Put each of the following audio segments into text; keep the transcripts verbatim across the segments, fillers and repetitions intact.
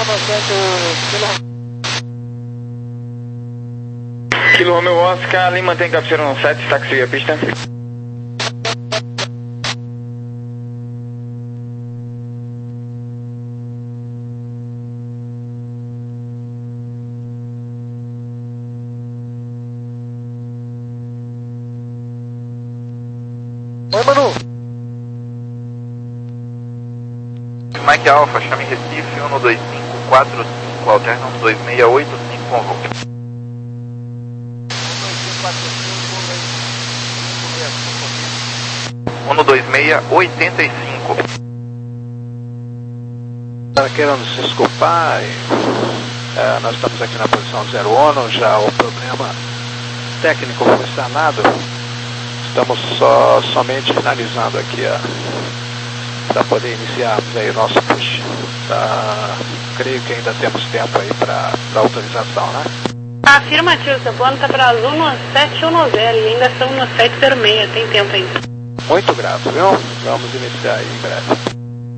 Kilo Romeo Oscar, Lima tem cabeceira no sete, táxi via pista. Oi, Manu. Mike Alpha, chame Recife, um dois cinco quatro cinco, alterna um dois seis oito cinco com voo. um dois seis oitenta e cinco. Estava querendo se desculpar, e, é, nós estamos aqui na posição zero ONU, já o problema técnico foi sanado. Estamos só, somente finalizando aqui para poder iniciarmos aí o nosso push. Tá, creio que ainda temos tempo aí para autorização, né? Afirmativo, seu plano está para azul no sete um zero e ainda estamos no sete zero seis, tem tempo ainda. Muito grato, viu? Vamos iniciar aí em breve.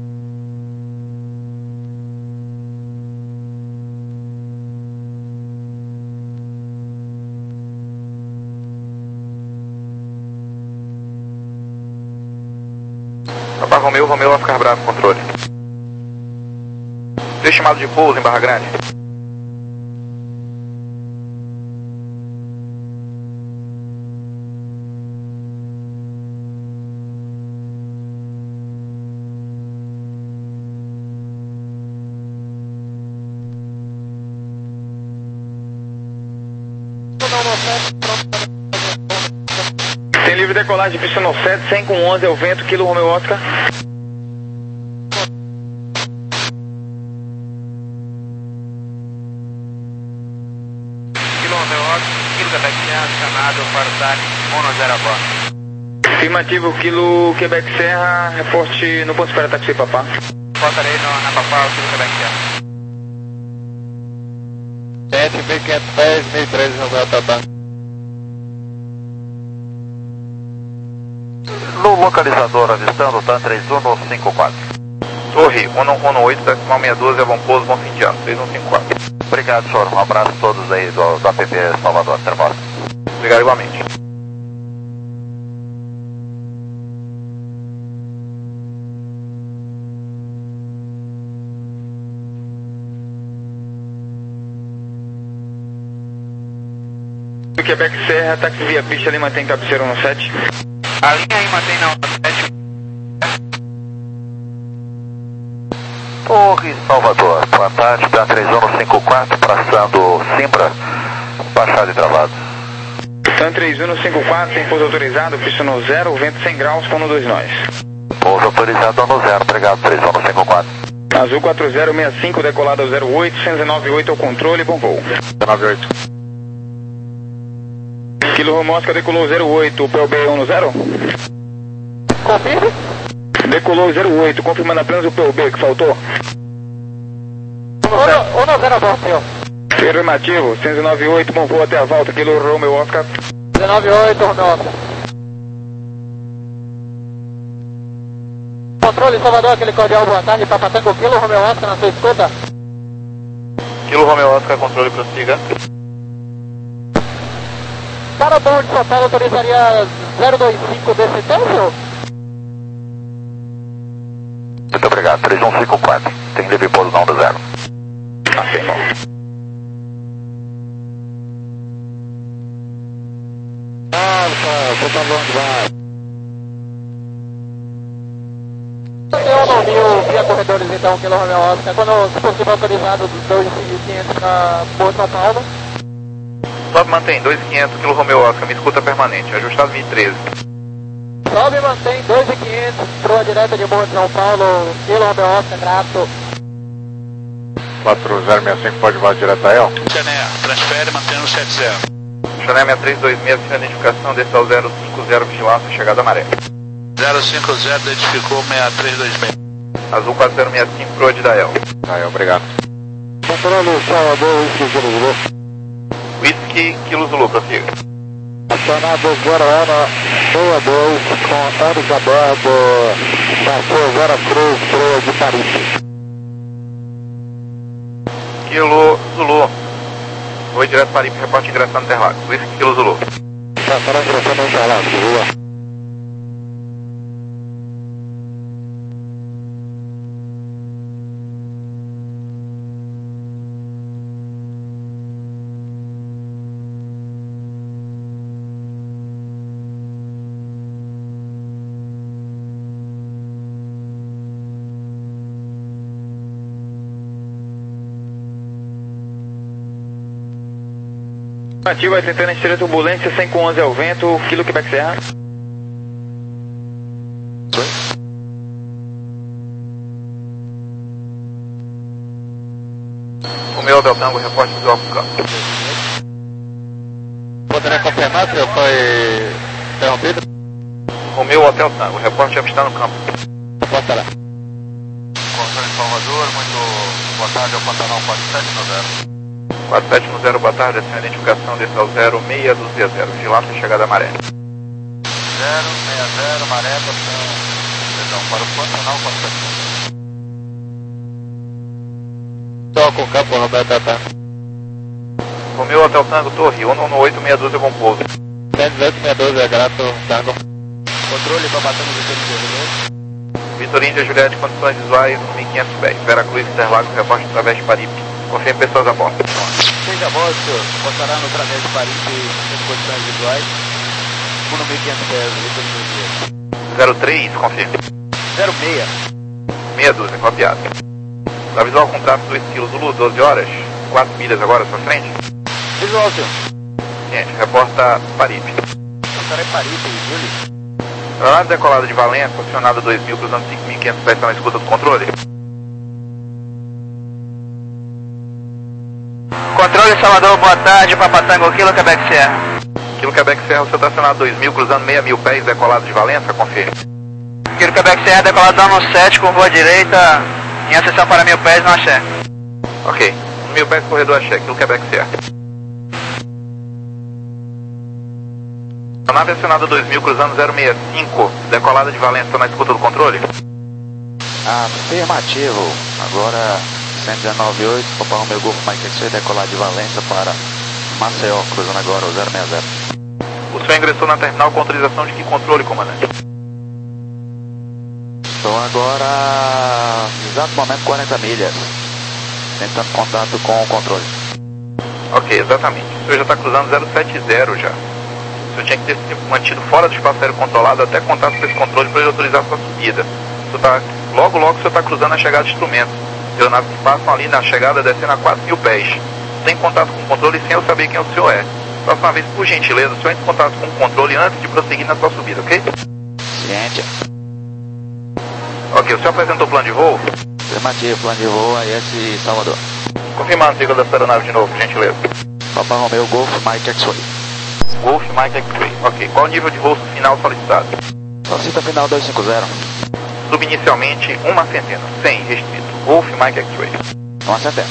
Papa Romeu, Romeu, Oscar Bravo, controle. Estimado de pouso em Barra Grande. Tem livre decolagem, pista no sete, cem com onze é o vento, Kilo Romeo Oscar. Kilo Romeo Oscar, Kilo Quebec Serra, chamado para o táxi um zero a bordo. Afirmativo, Kilo Quebec Serra, reporte no ponto de espera táxi Papá. Portarei na Papá, Kilo Quebec Serra. sete mil quinhentos e dez, mil e treze, Romeu Tatá. No localizador avistando, TAM três um cinco quatro. Torre um um oito, decimal seis doze, é bom pouso, bom fim de ano, três um cinco quatro. Obrigado, senhor. Um abraço a todos aí do, do A P P Salvador. Até mais. Obrigado igualmente. Quebec Serra, táxi via pista, Lima tem cabeceira no sete. A linha aí mantém na sete. Torre Salvador, boa tarde, TAM três um cinco quatro, passando Simbra, baixado e travado. TAM três um cinco quatro, tem pouso autorizado, pista no zero, vento cem graus, com no dois nós. Pouso autorizado no zero, obrigado, três um cinco quatro. Azul quatro zero seis cinco, decolado ao zero oito, cento e nove oito ao controle, bom voo. nove oito. Kilo Romeo Oscar decolou zero oito, P O B um no zero? Confirme? Decolou zero oito, confirmando apenas o P O B que faltou. um no zero a bordo, senhor. Afirmativo, cento e nove oito, bom voo até a volta, Kilo Romeo Oscar. dezenove oito, Romeu Oscar. Controle Salvador, aquele cordial, boa tarde, Papa Tango, Kilo Romeu Oscar na sua escuta. Kilo Romeo Oscar, controle, prossiga. Para o bom de São Paulo, autorizaria zero dois cinco desse tempo? Muito obrigado, três um cinco quatro. Tem livre pouso não do zero. Afirmou. Alfa, vou estar longe lá. Eu não vi via corredores então, Kilo Romeu Oscar, quando se possível autorizado dos dois mil e quinhentos para Porto São Paulo. Sobe mantém dois mil e quinhentos, Kilo Romeo Oscar, me escuta permanente, ajustado mil e treze. Sobe mantém dois mil e quinhentos, proa direta de Morro de São Paulo, Kilo Romeu Oscar, grato. quatro zero seis cinco pode voar direto a El. Chané, transfere mantendo sete zero. Chané seis três dois seis, sem identificação, desce ao zero cinco zero, vigilância, chegada a maré. zero cinco zero identificou seis três dois seis. Azul quatro zero seis cinco, proa de Dael. Dael, obrigado. Controle Salvador, Whisky Zulu Zulu. Whisky, Kilo Zulu, prossiga. Acionado Guaraná, Boa dois, com anos a bordo, passou Vera Cruz, proa de Paris. Kilo Zulu. Oi, direto para Paripe, reporte ingressando Interlagos. Whisky Kilo Zulu. Tá, para ingressando Interlagos, rua. Ativo, vai tentando estreita turbulência, cem com onze ao vento, Kilo Quebec Serra. O meu Hotel Tango, reporte visual pro campo. Poderia confirmar se eu foi interrompido? O meu Hotel Tango, reporte já está no campo. Pode lá. Controle de Salvador, muito boa tarde, ao Pantanal quatro sete nove zero. quatro sete nove zero, boa tarde, essa é a identificação desse ao zero seis dois zero, vigilância chegada à maré. zero seis zero, maré, botão, perdão, para o Pantanal quatro sete. Toca o campo, Roberto Atá. O meu Hotel Tango, Torre, um um oito seis dois é bom pouso. cento e oito seis dois é grato, Tango. Controle, para bater no Vitor Índia Vitor Índia, Juliette, condições visuais, mil e quinhentos pés. Vera Cruz, Interlagos, reporte através de Paripe. Confia em pessoas a bordo. Seja a bordo, senhor. Passará no través de Paripe, em condições visuais. um mil e quinhentos pés, Vitor Índia. zero três, confia. zero seis. Meia dúzia, copiado. Da visual com tráfego dois quilos Zulu, doze horas, quatro milhas agora à sua frente. Visual, senhor. Gente, reporta Paripe. Passará em Paripe, Júlio. Aeronave decolada de Valença, posicionada dois mil, cruzando cinco mil e quinhentos pés, está na escuta do controle. Controle Salvador, boa tarde, Papatango, Kilo Quebec Serra. Kilo Quebec Serra, você está acionado dois mil, cruzando seis mil pés, decolado de Valença, confirme. Kilo Quebec Serra, decolado dando sete, curva à direita, em acessão para mil pés, no axé. Ok, mil pés, corredor axé, Kilo Quebec Serra. A nave acionada dois mil, cruzando zero seis cinco, decolada de Valença, está na escuta do controle? Afirmativo. Agora cento e dezenove ponto oito, Papa Romeo Golf Mike X-Ray, decolar de Valença para Maceió, cruzando agora o zero seis zero. O senhor ingressou na terminal com autorização de que controle, comandante? Estou agora, no exato momento, quarenta milhas, tentando contato com o controle. Ok, exatamente. O senhor já está cruzando zero sete zero já. O senhor tinha que ter se mantido fora do espaço aéreo controlado até contato com esse controle para ele autorizar a sua subida. O senhor tá, logo, logo o senhor está cruzando a chegada de instrumentos. Aeronaves que passam ali na chegada descendo a quatro mil pés. Sem contato com o controle e sem eu saber quem o senhor é. Próxima vez, por gentileza, o senhor entre em contato com o controle antes de prosseguir na sua subida, ok? Ciente. Ok, o senhor apresentou o plano de voo? Afirmativo, plano de voo A S Salvador. Confirmando o sigla dessa aeronave de novo, por gentileza. Papa Romeo Golf Mike X-Ray. Golf Mike X-Ray. Ok, qual o nível de voo final solicitado? Solicita final dois cinco zero. Subinicialmente, uma centena. cem, restrito. Golf Mike X-Ray. Uma centena.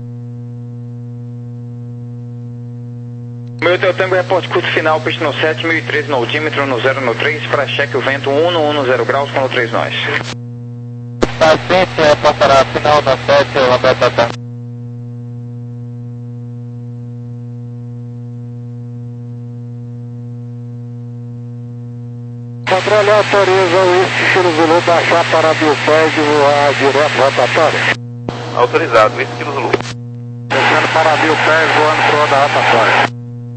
Meu Hotel Tango, reporte curso final, pista no sete, mil e treze no altímetro, no zero no três, para cheque o vento um no um no zero graus, com no três nós. Paciente, passará final da sete, Roberto Atá. Controle autoriza o Whisky Kilo Zulu baixar para mil pés e voar direto rotatória. Autorizado, Whisky Kilo Zulu. Descendo para mil pés, voando para onda rotatória.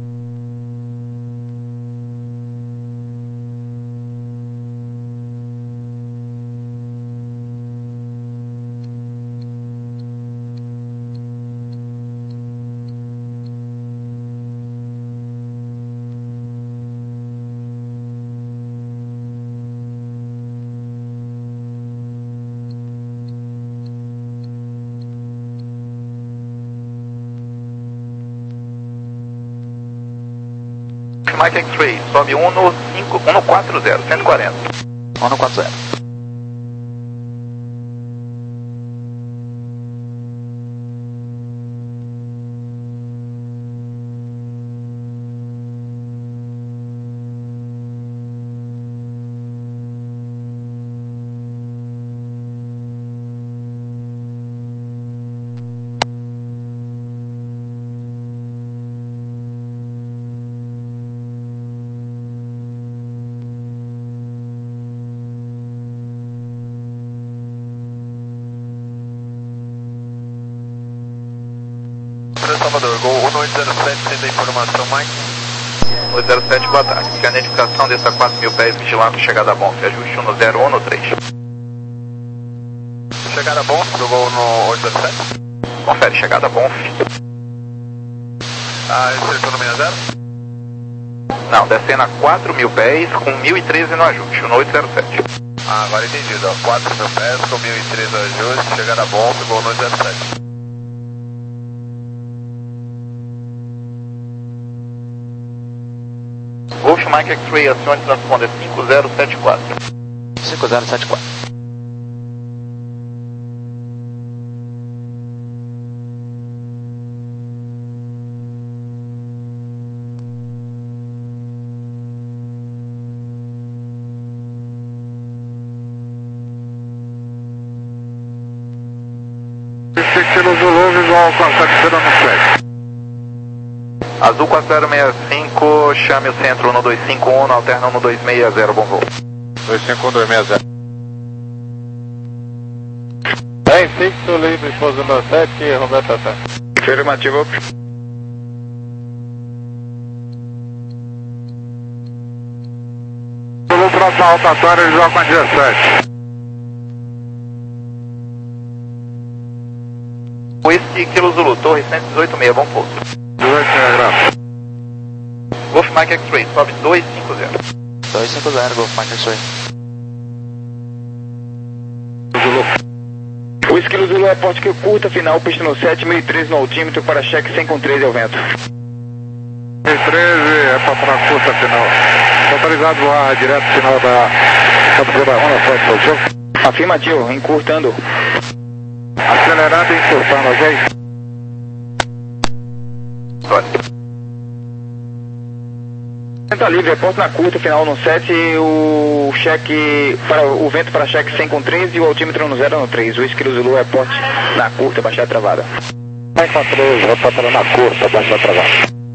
Mike X-Ray, sobe um no cinco, um no quatro zero, cento e quarenta. um no quatro zero. Salvador, Gol um oito zero sete, sendo a informação, Mike. oito zero sete, boa tarde. Que a identificação dessa quatro mil pés, vigilando chegada a bom. Ajuste um no zero um no três. Chegada bom, do Gol no oito zero sete. Confere, chegada bom. Ah, esse retorno seis zero? Não, descendo a quatro mil pés com mil e treze no ajuste, no oito zero sete. Ah, agora entendido, ó. quatro mil pés com mil e treze no ajuste, chegada bom, Gol no oito zero sete. Golf Mike X-Ray, acione transponder cinco zero sete quatro. cinco zero sete quatro. Kilo Zulu, visual quatro zero seis sete. Azul quatro zero seis cinco, chame o centro um dois cinco um, alterna um dois seis zero, bom voo. dois cinco um dois seis zero. dez fixo, livre, pouso no sete, Roberto Atá. Afirmativo. Zulu, próxima rotatória, visual com a dezessete. Whisky, Kilo Zulu, torre cento e dezoito seis, bom pouso. dezoito seis, graças. Golf Mike X-Ray, sobe dois cinco zero. dois cinco zero, Golf Mike X-Ray. Zulu. O esquilo Zulu é porte que curta, final, pista no sete, mil e treze no altímetro, para cheque cem com treze ao vento. mil e treze é para a curta final. Autorizado voar direto final da captura da Honda Front, positivo? Afirmativo, encurtando. Acelerado e encurtando, ok? Olha. Tá livre, reporte na curta, final no sete, o cheque, para, o vento para cheque cem com treze e o altímetro no zero no três. O esquilo Zulu é porte na curta, baixar travada. cem com treze, reportando na curta, baixar travada.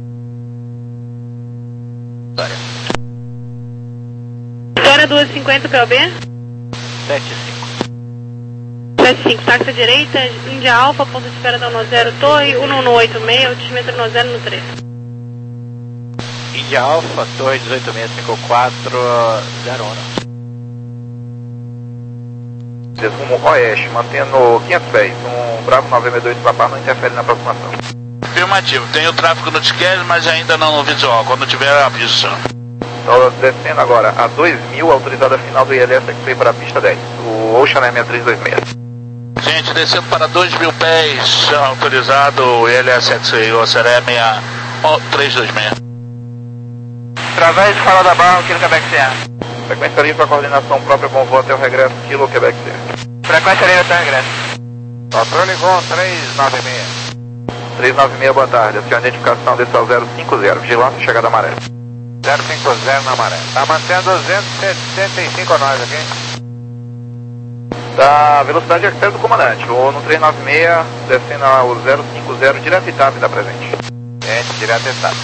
Vitória duas cinquenta P O B. sete cinco. sete cinco, taxa direita, Índia Alfa, ponto de espera da um zero, torre, um um oito seis, altímetro no zero no três. Índia Alfa, torre dezoito seis cinco quatro, zero um. Desrumo oeste, mantendo quinhentos pés. Um Bravo nove seis dois para não interfere na aproximação. Afirmativo, tem o tráfego no ticket, mas ainda não no visual, quando tiver aviso. Estou descendo agora a dois mil, autorizada final do I L S X-Ray para a pista dez. O Ocean é seis três dois seis. Gente, descendo para dois mil pés, autorizado o I L S X-Ray, o Sereme três dois seis. Através de Fala da Barra, aqui no Quebec Sierra. Frequência livre para coordenação própria, bom voo até o regresso, Kilo Quebec Sierra. Frequência livre até o regresso. Patrulha igual três nove seis. três nove seis, boa tarde. A sua identificação desse é o zero cinco zero. Vigilância, chegada amarela. zero cinco zero na maré. Tá mantendo duzentos e setenta e cinco a nós aqui. Da velocidade externa do comandante. Ou no três nove seis, descendo o zero cinco zero, direto e TAP da presente. Gente, direto e TAP.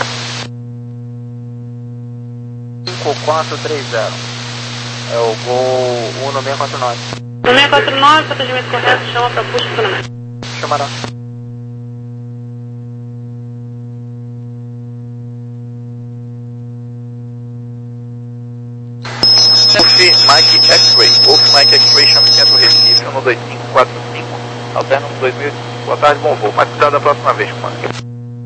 cinco quatro três zero. É o Gol um no seis quatro nove. No seis quatro nove, procedimento correto, chama para push funcionamento. Chamará. Wolf Mike X-Ray. Wolf Mike X-Ray, chame centro Recife, um dois cinco quatro cinco. Alterna um dois mil. Boa tarde, bom voo. Mais cuidado da próxima vez, comandante.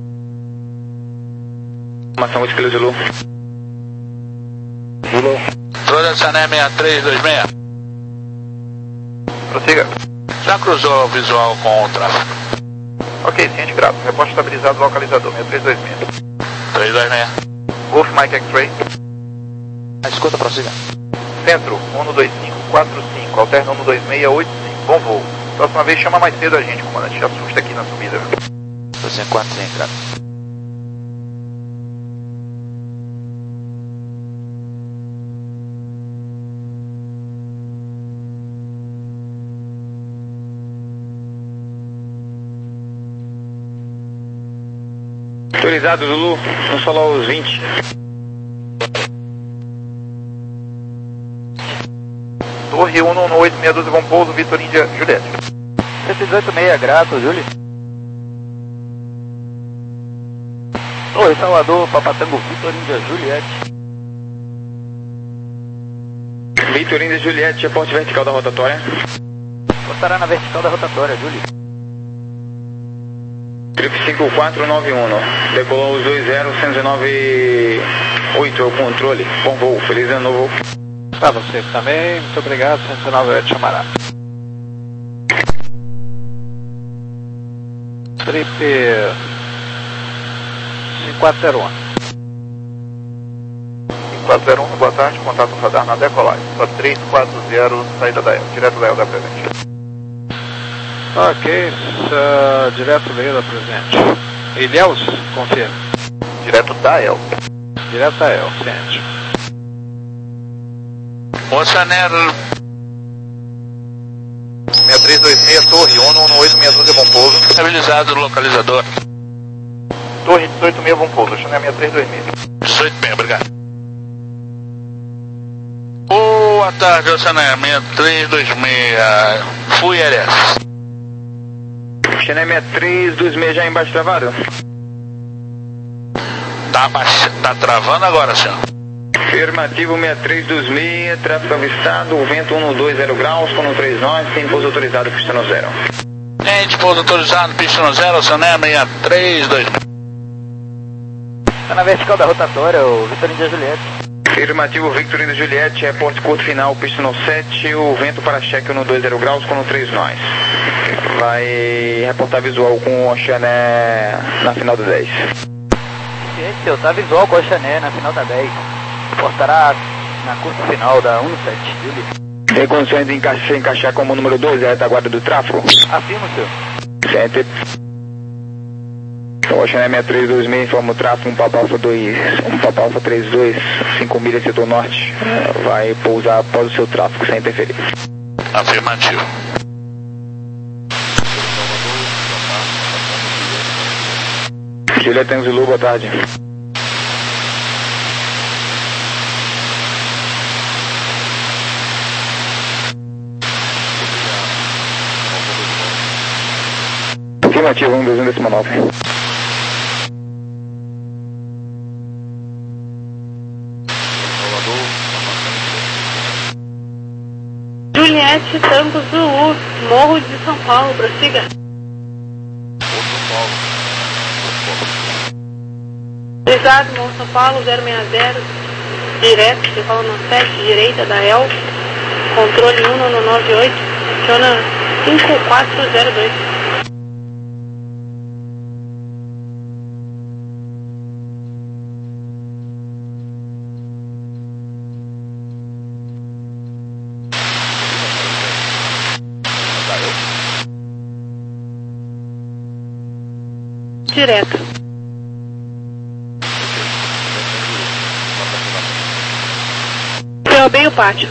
Informação, esquilo Zulu. Zulu. Toda Sané seis três dois seis. Prossiga. Já cruzou o visual com o tráfego. Ok, ciente grato. Reporte estabilizado, localizador seis três dois seis. três dois seis. Wolf Mike X-Ray. Escuta, prossiga. Centro, um dois cinco quatro cinco. Alterna um dois seis oito cinco. Bom voo. Próxima vez chama mais cedo a gente, comandante. Já assusta aqui na subida. dois cinco quatro cinco, graças. Autorizado, Zulu. Vamos falar os vinte. Torre um um oito seis doze, bom pouso, Vitor Índia, Juliette. cento e dezoito seis, grato, Júlio. Oi, Salvador, Papatango, Vitor Índia Juliette. Vitor Índia Juliette, reporte vertical da rotatória. Postará na vertical da rotatória, Júlio. Trip cinco quatro nove um, decolou os dois zero, cento e nove oito, é o controle. Bom voo, feliz ano novo. Pra você também, muito obrigado, cento e nove oito chamará. Trip cinco quatro zero um. cinco quatro zero um, boa tarde, contato radar na decolagem. Só três quatro zero, saída da E L, direto da E L da presente. Ok, uh, direto da E L da presente. Ilhéus, confirma. Direto da E L. Direto da E L, ciente. Oceaner seis três dois seis, torre, um um oito seis dois, bom pouso. estabilizado no localizador. Torre dezoito seis, bom pouso, Oceaner seis três dois seis. dezoito seis, obrigado. Boa tarde, Oceaner seis três dois seis. Fui L S. Oceaner seis três dois seis já embaixo travado? Tá, baix... tá travando agora, senhor. Afirmativo seis três dois seis, tráfego avistado, vento um dois zero graus, com três nós, tem pouso autorizado, pista no zero. Gente, pouso autorizado, pista no zero, Oceaner seis três dois seis. Tá na vertical da rotatória, o Vitor Índia Juliette. Afirmativo Victor Índia Juliette, reporte curto final, pista no sete, o vento para cheque um dois zero graus, com três nós. Vai reportar visual com o Oceaner na final do dez. Ciente, seu, tá visual com o Oceaner na final da dez. Postará na curta final da um sete, Júlio. Tem condições de encaixar, encaixar como número doze, a retaguarda do tráfego? Afirma, seu. Ciente. Então, Oceaner seis três dois seis, informa o tráfego, um Papa Alfa dois, um Papa Alfa trinta e dois, cinco milhas setor norte, vai pousar após o seu tráfego sem interferir. Afirmativo. Juliette Tango Zulu, boa tarde. Afirmativo, um dois um décimo nove. Juliette Tango Zulu, Morro de São Paulo, prossiga. Autorizado, Morro São Paulo, zero seis zero, direto, você fala no sete, direita da E L, controle um no nove oito, funciona cinco quatro zero dois. Direto. Deu bem o pátio.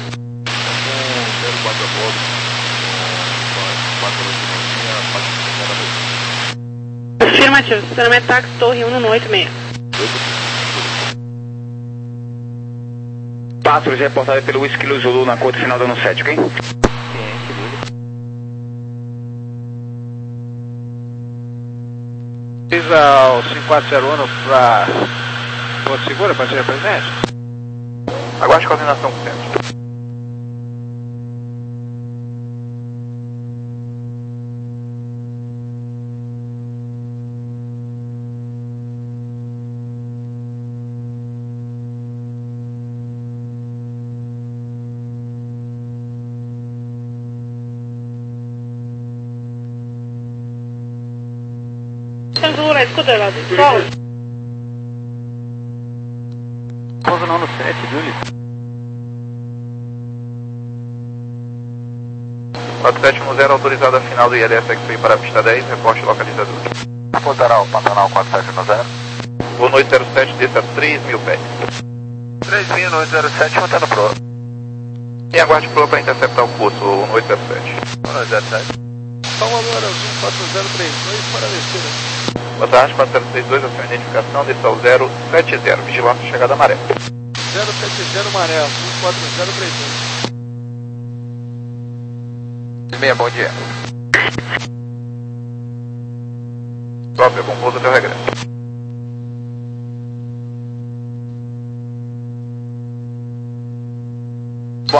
Afirmativo, estacionamento táxi, torre um no oito seis. Pássaros reportado pelo Whisky Zulu na curta final do ano sete, ok? Diz ao cinco quatro zero um para Porto Seguro, para ser presente. Aguarde coordenação com o centro. Censura, escuta lá, solo. Pouso não no sete, Júlio. quatro sete um zero, autorizado a final do I L S X P para a pista dez, reporte localizador. Pontaral, Pantanal quatro sete um zero. Voo noite zero sete, desça três mil pés. três mil, noite zero sete, mantendo pro. E aguarde pro para interceptar o curso, o noite zero sete. noite zero sete. Salvador, um quatro zero três dois para descer. Boa tarde, quatro zero três dois, a sua identificação, desça ao zero sete zero, vigilância chegada à maré. zero sete zero Maré, um quatro zero três dois. Meia, bom dia. Top, bom pouso até o regresso.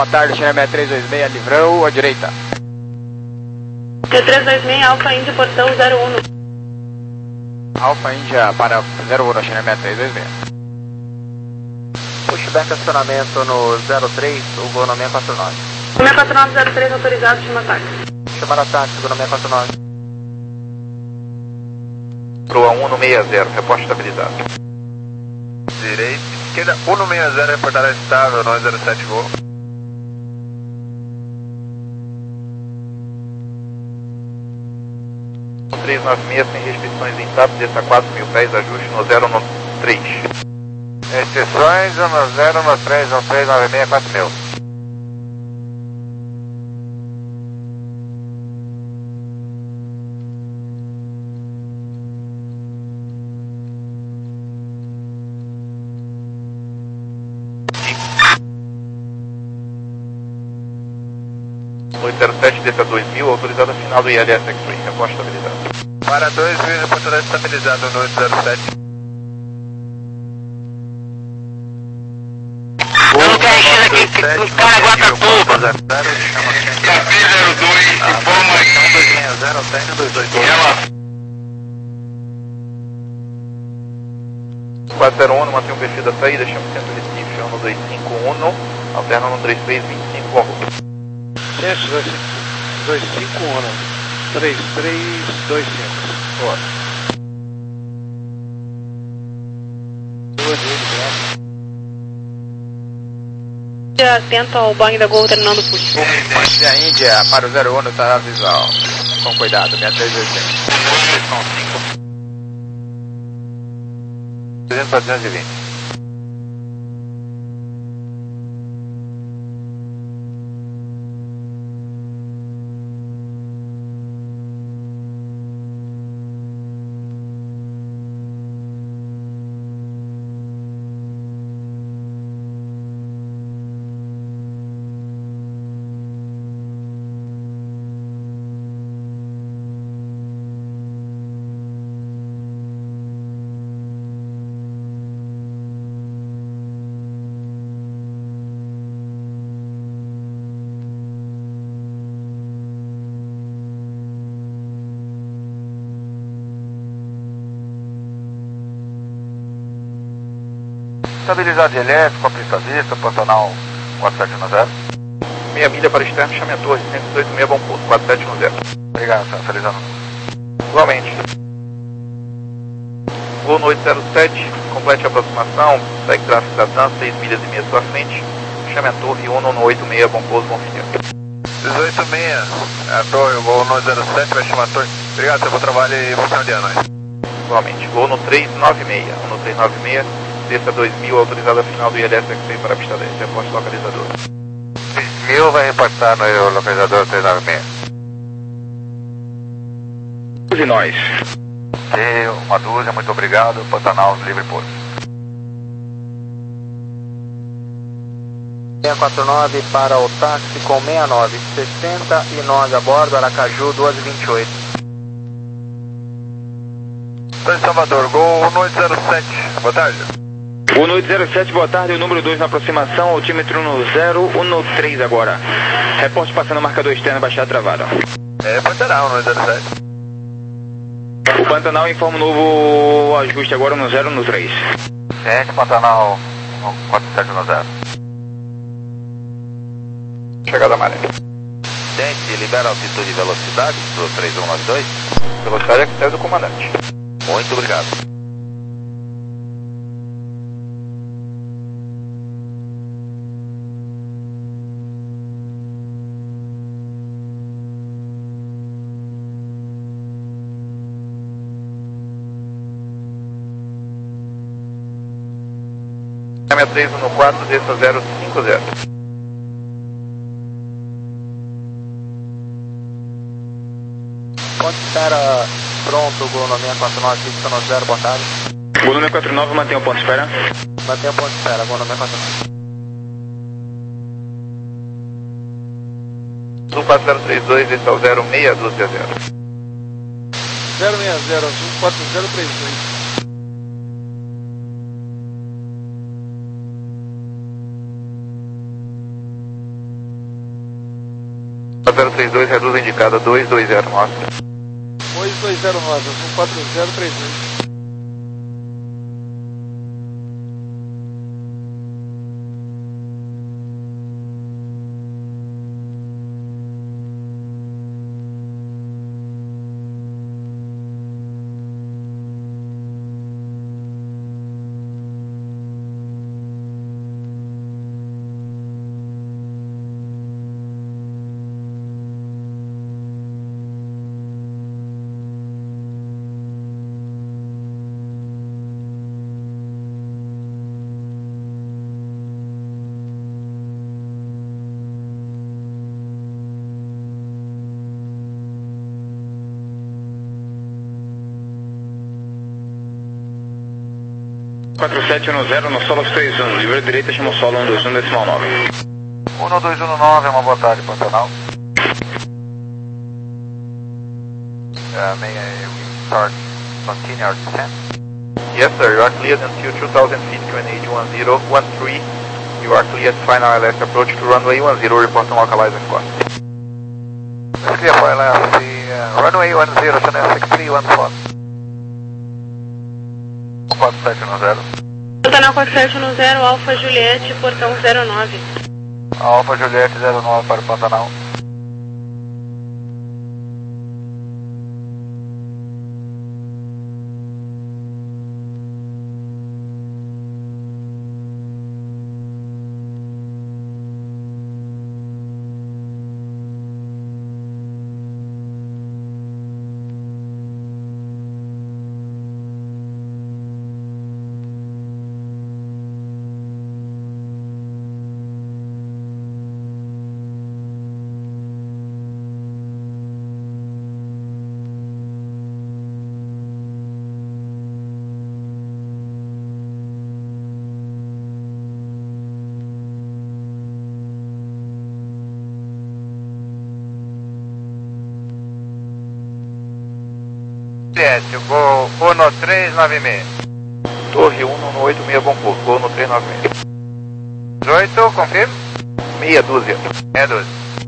boa tarde, China seis três dois seis, livrou à direita. seis três dois seis, Alfa Índia, portão zero um. Alfa Índia para zero um, China seis três dois seis. Pushback acionamento no zero três, o gol no seis quatro nove. seis quatro nove zero três, autorizado, chama ataque. Chamar ataque, gol no seis quatro nove. Proa um no seis zero, reporte estabilizado. Direita, esquerda um no seis zero, reportará estável, nove zero sete, gol. três nove seis, sem restrições em TAP, desça quatro mil pés, ajuste no zero no três. Restrições no zero no três, no três nove seis, quatro mil. oito zero sete, desça dois mil, autorizada final do I L S X-Ray, reporte estabilizado. Para dois mil, reportará estabilizado no oito zero sete. Eu não quero encher aqui, que o cara aguenta tudo. Café zero dois, informa aí. dois seis zero, Tênis dois dois dois. quatro zero um, mantém o perfil da saída, chama o centro Recife, no dois cinco um, alterna no três três vinte e cinco, com arroba. dois cinco um, três três dois cinco. Boa. Atento ao Boeing da Gol terminando o push. Índia, Índia, para o zero um, tá visual. Com cuidado, seis três dois seis. trezentos para duzentos e vinte. Estabilidade elétrica, pista vista, Pantanal quatro sete um zero. Meia milha para externo, chame a torre, cento e dezoito seis, bom pouso, quatro sete um zero. Obrigado, senhor. Feliz ano. Igualmente. Voo no oito zero sete, complete a aproximação, segue tráfego da TAM, seis milhas e meia à sua frente, chame a torre uno no oito seis, bom pouso, bom fim. dezoito seis, a torre, o voo no zero sete vai chamar a torre. Obrigado, seu bom trabalho e bom final de ano. Igualmente. Voo no três nove seis, no três nove seis, desça dois mil, autorizada final do I L S X-Ray para a pista dez, reporte localizador. dois mil vai reportar no localizador três nove seis. E nós? Ok, uma dúzia, muito obrigado. Pantanal, livre pouso. seis quatro nove para o táxi com sessenta e nove, sessenta e nove a bordo, Aracaju duas e vinte e oito. São Salvador, Gol um oito zero sete, boa tarde. O no oito zero sete, boa tarde, o número dois na aproximação, altímetro no zero um no três agora. Reporte passando o marcador externo, baixada travada. É Pantanal, um oito zero sete. O Pantanal informa o novo ajuste agora no zero no três. Ciente, Pantanal quatro sete um zero. Chegada maré. Ciente, libera altitude e velocidade do três um nove dois. Velocidade é critério do comandante. Muito obrigado. Chame a três um no quatro, desça zero cinco zero. Ponte espera pronto, Gol no seis quatro nove, fixa no zero, boa tarde. Gol no seis quatro nove, mantém o ponto de espera. Mantém o ponto de espera, Gol no seis quatro nove. Sul quatro zero três dois, desça ao zero seis doze zero. zero seis zero, Sul quatro zero três dois. zero três dois, reduz a indicada dois dois zero nove. dois dois zero nove, azul quatro zero três dois. quatro sete um zero no solo três um, livre direita, chama o solo um dois um decimal nove. um dois um nove, uma boa tarde, Pantanal. Uh, may I start, continue our descent? Yes sir, you are cleared until two thousand feet to N H one zero one three. You are cleared final I L S approach to runway one zero, report on localized and cost. Clear for I L S, uh, runway one zero, channel six three one four. quatro sete um zero. Pantanal quatro sete um zero, Alfa Juliette, portão zero nove. Alfa Juliette zero nove para o Pantanal. Juliette, vou um três nove seis. Torre um um oito seis, bom curso, vou no três nove seis. dezoito, confirma? Meia dúzia. Meia dúzia.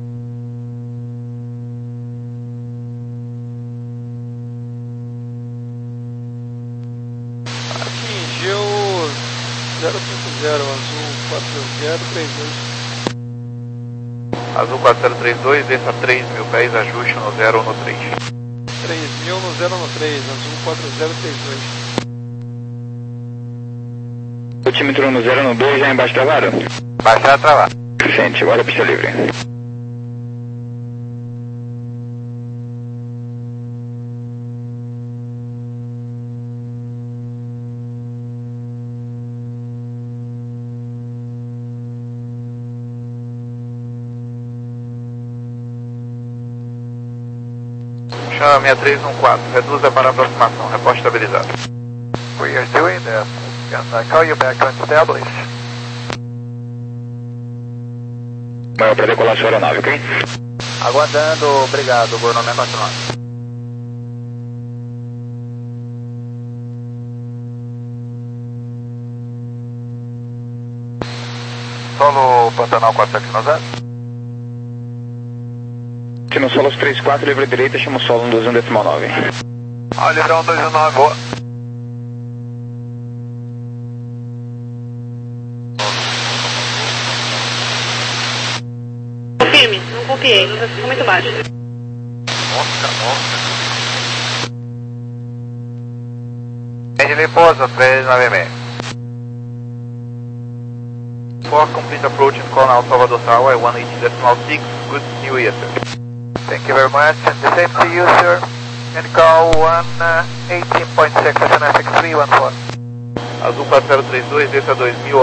Atingiu zero ponto zero, azul quatro zero três dois. Azul quatro zero três dois, desça três mil pés, ajuste no zero ou no três. três mil no zero no três, azul quatro zero três dois. Altímetro no zero no dois, já embaixo travado? Baixar, travar. Suficiente, agora pista livre. Chama seis três um quatro, reduza para aproximação, reporte estabilizado. We are doing that. Can I call you back to establish? Maior para decolar sua aeronave, ok? Aguardando, obrigado, Gourmet continuando. Solo Pantanal quatro sete um zero. No solo três quatro, livre direita, chama o solo um dois um decimal nove. Ó, livrão um dois um nove, boa. Confirme, não copiei, ficou muito baixo. Nossa, nossa. Engine pouso, três nove seis. For complete approach and call now Salvador Tower, one eighty decimal six, good new year sir. Thank you very much, and the same to you, sir. And call one eighteen point six, S N F X three one four. Azul quatro zero três dois, desça dois mil.